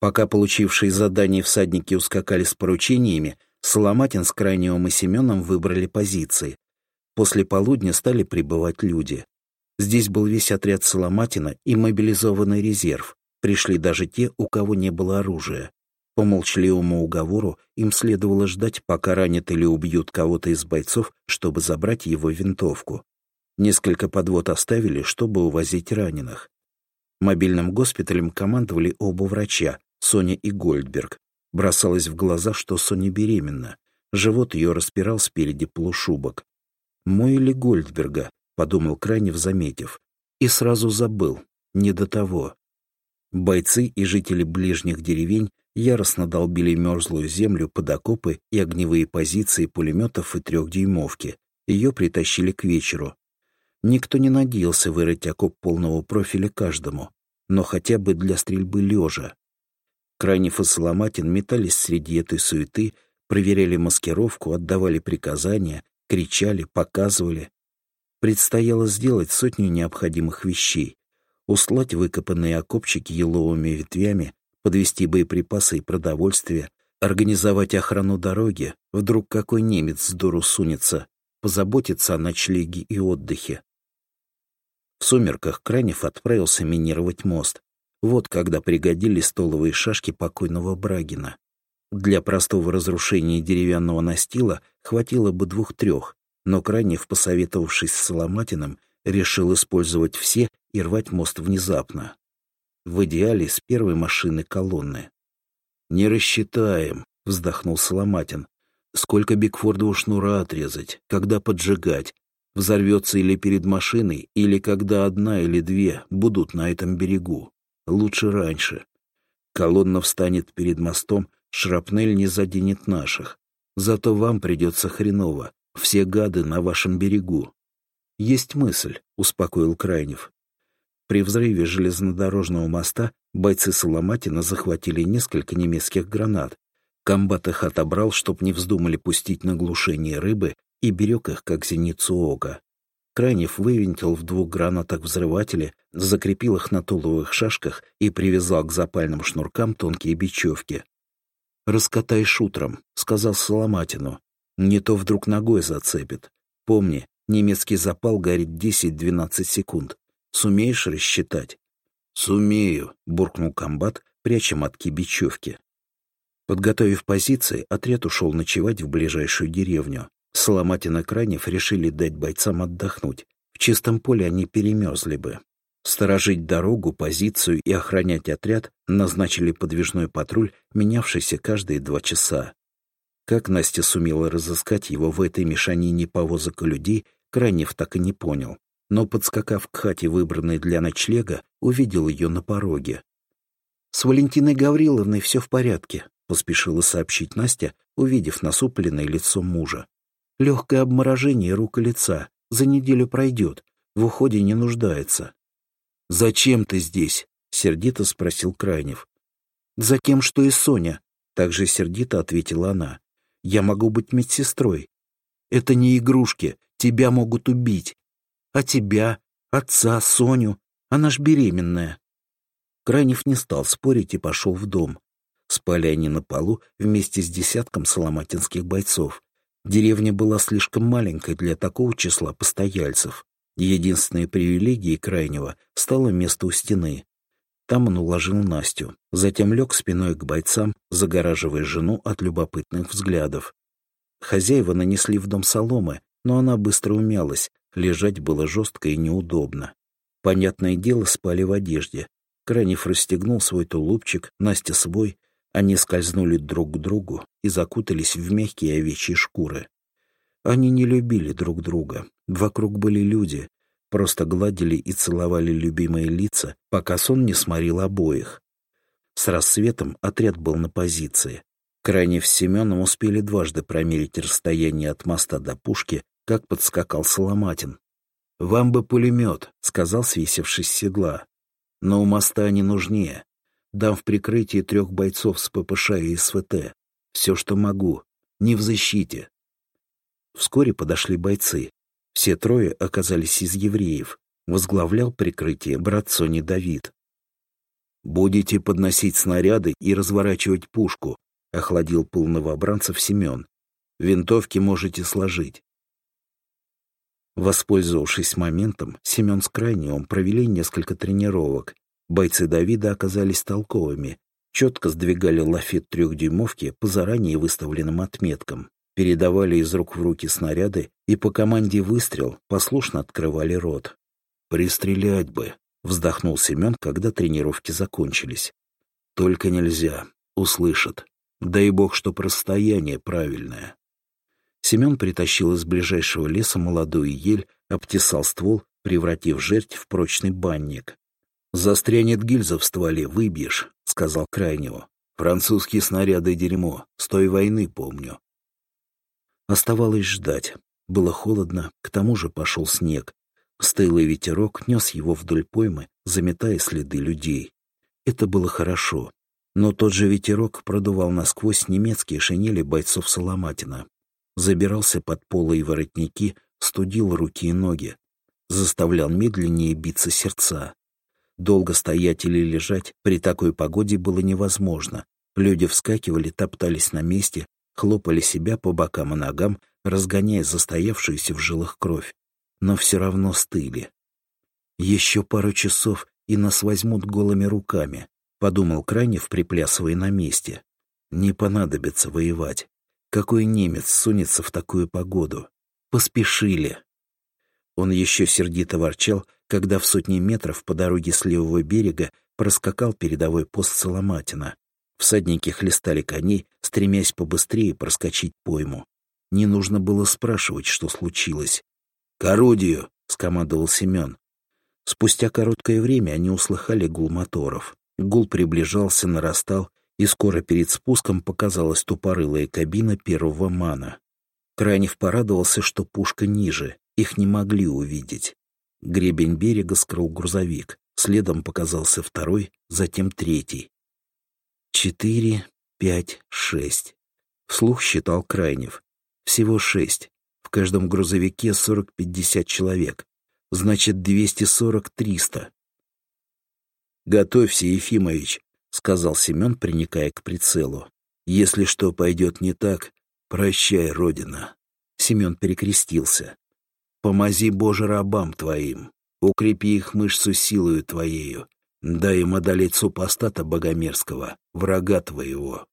Пока получившие задание всадники ускакали с поручениями, Соломатин с Крайневым и Семеном выбрали позиции. После полудня стали прибывать люди. Здесь был весь отряд Соломатина и мобилизованный резерв. Пришли даже те, у кого не было оружия. По молчаливому уговору им следовало ждать, пока ранят или убьют кого-то из бойцов, чтобы забрать его винтовку. Несколько подвод оставили, чтобы увозить раненых. Мобильным госпиталем командовали оба врача, Соня и Гольдберг. Бросалось в глаза, что Соня беременна. Живот ее распирал спереди полушубок. «Мой или Гольдберга?» — подумал Крайнев, заметив. И сразу забыл. Не до того. Бойцы и жители ближних деревень яростно долбили мерзлую землю под окопы и огневые позиции пулеметов и 3-дюймовки. Ее притащили к вечеру. Никто не надеялся вырыть окоп полного профиля каждому, но хотя бы для стрельбы лежа. Крайнев и Соломатин метались среди этой суеты, проверяли маскировку, отдавали приказания, кричали, показывали. Предстояло сделать сотню необходимых вещей: устлать выкопанные окопчики еловыми ветвями, подвести боеприпасы и продовольствие, организовать охрану дороги, вдруг какой немец с дуру сунется, позаботиться о ночлеге и отдыхе. В сумерках Крайнев отправился минировать мост. Вот когда пригодились столовые шашки покойного Брагина. Для простого разрушения деревянного настила хватило бы 2-3, но Крайнев, посоветовавшись с Соломатиным, решил использовать все и рвать мост внезапно. В идеале с первой машины колонны. «Не рассчитаем», — вздохнул Соломатин. «Сколько Бигфордову шнура отрезать, когда поджигать? Взорвется или перед машиной, или когда одна или две будут на этом берегу. Лучше раньше. Колонна встанет перед мостом, шрапнель не заденет наших. Зато вам придется хреново. Все гады на вашем берегу». «Есть мысль», — успокоил Крайнев. При взрыве железнодорожного моста бойцы Соломатина захватили несколько немецких гранат. Комбат их отобрал, чтоб не вздумали пустить на глушение рыбы, и берег их, как зеницу ока. Крайнев вывинтил в 2 гранатах взрыватели, закрепил их на туловых шашках и привязал к запальным шнуркам тонкие бечевки. «Раскатаешь утром», — сказал Соломатину. «Не то вдруг ногой зацепит. Помни, немецкий запал горит 10-12 секунд. Сумеешь рассчитать?» «Сумею», — буркнул комбат, пряча мотки бечевки. Подготовив позиции, отряд ушел ночевать в ближайшую деревню. Соломатин и Крайнев решили дать бойцам отдохнуть. В чистом поле они перемерзли бы. Сторожить дорогу, позицию и охранять отряд назначили подвижной патруль, менявшийся каждые 2 часа. Как Настя сумела разыскать его в этой мешанине повозок и людей, Крайнев так и не понял. Но, подскакав к хате, выбранной для ночлега, увидел ее на пороге. «С Валентиной Гавриловной все в порядке», — поспешила сообщить Настя, увидев насупленное лицо мужа. «Легкое обморожение рук и лица. За неделю пройдет. В уходе не нуждается». «Зачем ты здесь?» — сердито спросил Крайнев. «За тем, что и Соня», — также сердито ответила она. «Я могу быть медсестрой. Это не игрушки. Тебя могут убить. А тебя, отца, Соню? Она ж беременная». Крайнев не стал спорить и пошел в дом. Спали они на полу вместе с десятком соломатинских бойцов. Деревня была слишком маленькой для такого числа постояльцев. Единственной привилегией Крайнего стало место у стены. Там он уложил Настю, затем лег спиной к бойцам, загораживая жену от любопытных взглядов. Хозяева нанесли в дом соломы, но она быстро умялась, лежать было жестко и неудобно. Понятное дело, спали в одежде. Крайнев расстегнул свой тулупчик, Настя свой. Они скользнули друг к другу и закутались в мягкие овечьи шкуры. Они не любили друг друга. Вокруг были люди. Просто гладили и целовали любимые лица, пока сон не сморил обоих. С рассветом отряд был на позиции. Крайнев с Семеном успели дважды промерить расстояние от моста до пушки, как подскакал Соломатин. «Вам бы пулемет», — сказал, свесившись с седла. «Но у моста они нужнее. Дам в прикрытии 3 бойцов с ППШ и СВТ. Все, что могу. Не в защите». Вскоре подошли бойцы. Все 3 оказались из евреев. Возглавлял прикрытие брат Сони Давид. «Будете подносить снаряды и разворачивать пушку», — охладил пыл новобранцев Семен. «Винтовки можете сложить». Воспользовавшись моментом, Семен с Крайневым провели несколько тренировок. Бойцы Давида оказались толковыми, четко сдвигали лафет 3-дюймовки по заранее выставленным отметкам, передавали из рук в руки снаряды и по команде «выстрел» послушно открывали рот. «Пристрелять бы», — вздохнул Семен, когда тренировки закончились. «Только нельзя, услышат. Дай бог, чтоб расстояние правильное». Семен притащил из ближайшего леса молодую ель, обтесал ствол, превратив жерть в прочный банник. «Застрянет гильза в стволе, выбьешь», — сказал Крайневу. «Французские снаряды — дерьмо, с той войны помню». Оставалось ждать. Было холодно, к тому же пошел снег. Стылый ветерок нес его вдоль поймы, заметая следы людей. Это было хорошо. Но тот же ветерок продувал насквозь немецкие шинели бойцов Соломатина. Забирался под полы и воротники, студил руки и ноги. Заставлял медленнее биться сердца. Долго стоять или лежать при такой погоде было невозможно. Люди вскакивали, топтались на месте, хлопали себя по бокам и ногам, разгоняя застоявшуюся в жилах кровь. Но все равно стыли. «Еще пару часов, и нас возьмут голыми руками», — подумал Крайнев, приплясывая на месте. «Не понадобится воевать. Какой немец сунется в такую погоду? Поспешили!» Он еще сердито ворчал, когда в сотни метров по дороге с левого берега проскакал передовой пост Соломатина. Всадники хлестали коней, стремясь побыстрее проскочить пойму. Не нужно было спрашивать, что случилось. «К орудию!» — скомандовал Семен. Спустя короткое время они услыхали гул моторов. Гул приближался, нарастал, и скоро перед спуском показалась тупорылая кабина первого МАНа. Крайнев порадовался, что пушка ниже, их не могли увидеть. Гребень берега скрыл грузовик, следом показался второй, затем третий. 4, 5, 6. Вслух считал Крайнев. Всего 6. В каждом грузовике 40-50 человек. Значит, 240-300. «Готовься, Ефимович», — сказал Семен, приникая к прицелу. «Если что пойдет не так, прощай, Родина». Семен перекрестился. «Помози, Боже, рабам твоим, укрепи их мышцу силою твоею, дай им одолеть супостата богомерзкого, врага твоего».